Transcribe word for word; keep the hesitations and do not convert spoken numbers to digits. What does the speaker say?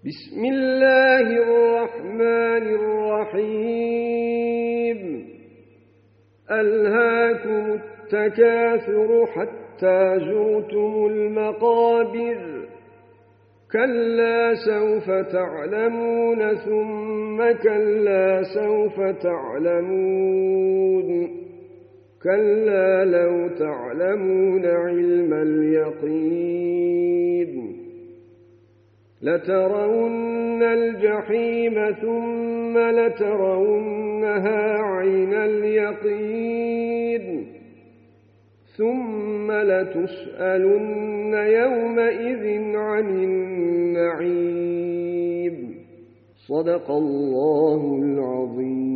بسم الله الرحمن الرحيم ألهاكم التكاثر حتى زرتم المقابر كلا سوف تعلمون ثم كلا سوف تعلمون كلا لو تعلمون علم اليقين لترون الجحيم ثم لترونها عين اليقين ثم لتسألن يومئذ عن النعيم صدق الله العظيم.